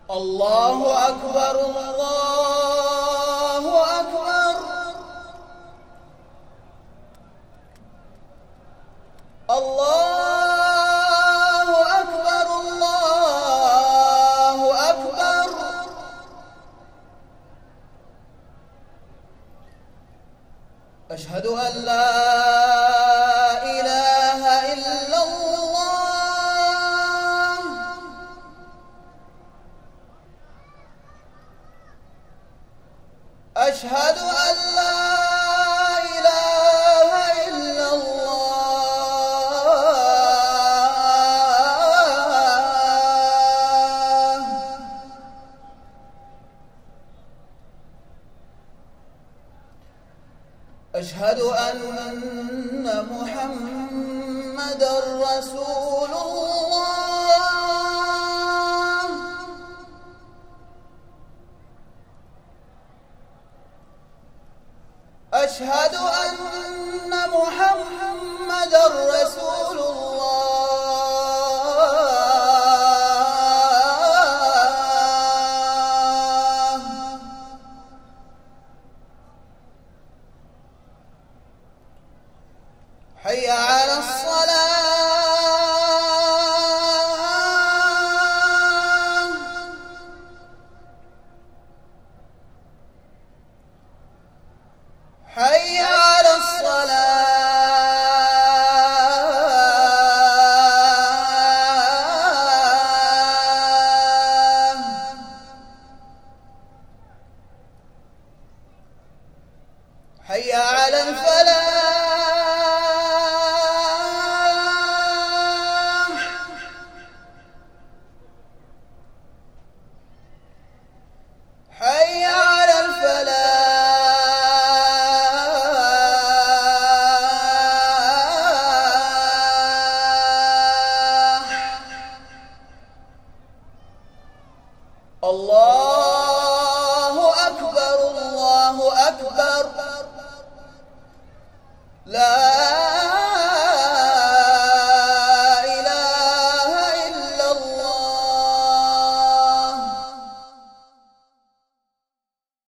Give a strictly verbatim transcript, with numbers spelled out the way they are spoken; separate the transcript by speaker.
Speaker 1: الله أكبر الله أكبر الله أكبر الله أكبر أشهد أن لا إله إلا الله أشهد أن لا إله إلا الله أشهد أن محمدًا رسول الله أشهد أن محمدًا رسول الله حي على الصلاة حي على الصلاة حي على الفلاح حي على الفلاح الله